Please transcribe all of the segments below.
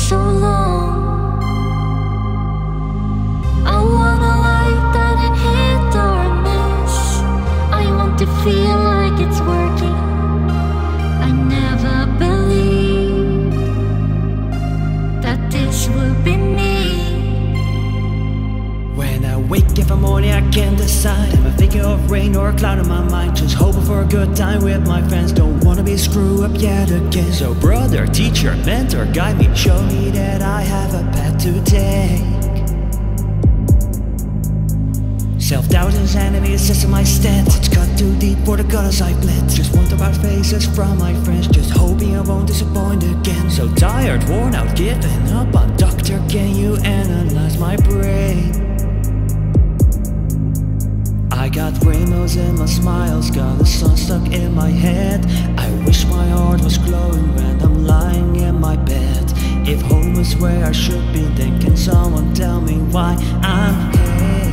so long. I want a light that can hit or miss. I want to feel like it's working. I never believed that this would be me. When I wake every morning I can't decide. Am I thinking of rain or a cloud in my mind? Just hoping for a good time with my friends. Don't wanna be screwed up yet again. So brother, teacher, mentor, guide me. Show me that I have a path to take. Self-doubt is enemy, it's just in my stance. It's cut too deep for the colors I blend. Just want about faces from my friends. Just hoping I won't disappoint again. So tired, worn out, giving up on doctor. Can you analyze my brain? I got rainbows in my smiles, got the sun stuck in my head. I wish my heart was glowing when I'm lying in my bed. If home is where I should be, then can someone tell me why I'm here?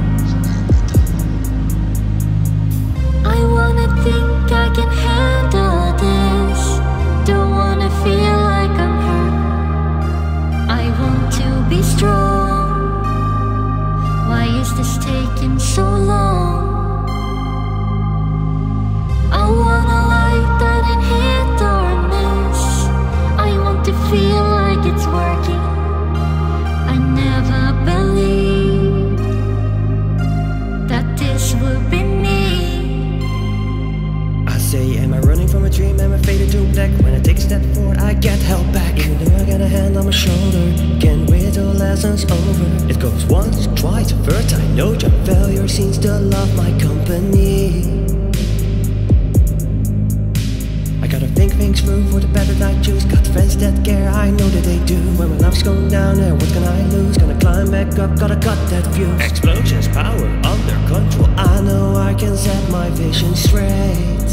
I wanna think I can handle this. Don't wanna feel like I'm hurt. I want to be strong. Why is this taking so long? I want a light that can hit or miss. I want to feel like it's working. I never believed that this would be me. I say, am I running from a dream? Am I faded to black? When I take a step forward, I get held back. Even though I got a hand on my shoulder, can't wait till lessons over. It goes once, twice, third time. No job failure seems to love my company. I gotta think things through for the better I choose. Got friends that care, I know that they do. When my love's going down there, what can I lose? Gonna climb back up, gotta cut that view. Explosions, power, under control. I know I can set my vision straight.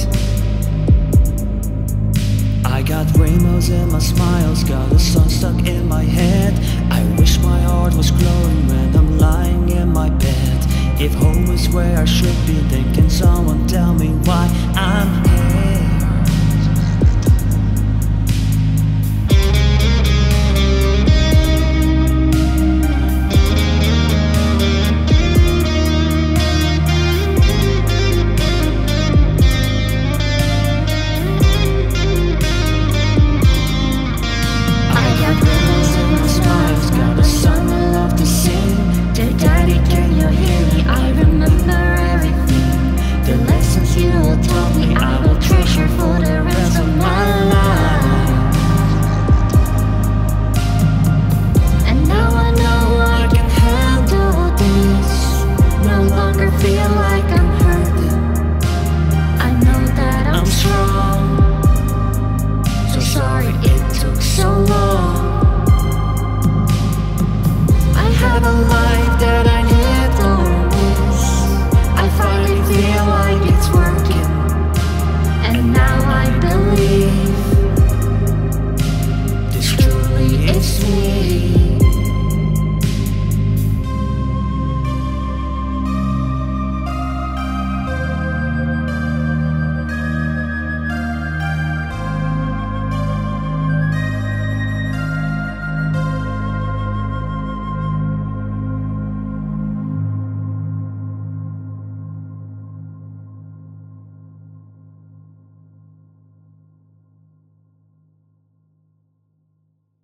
I got rainbows in my smiles, got the sun stuck in my head. I wish my heart was glowing when I'm lying in my bed. If home is where I should be, then can someone tell me why I'm here?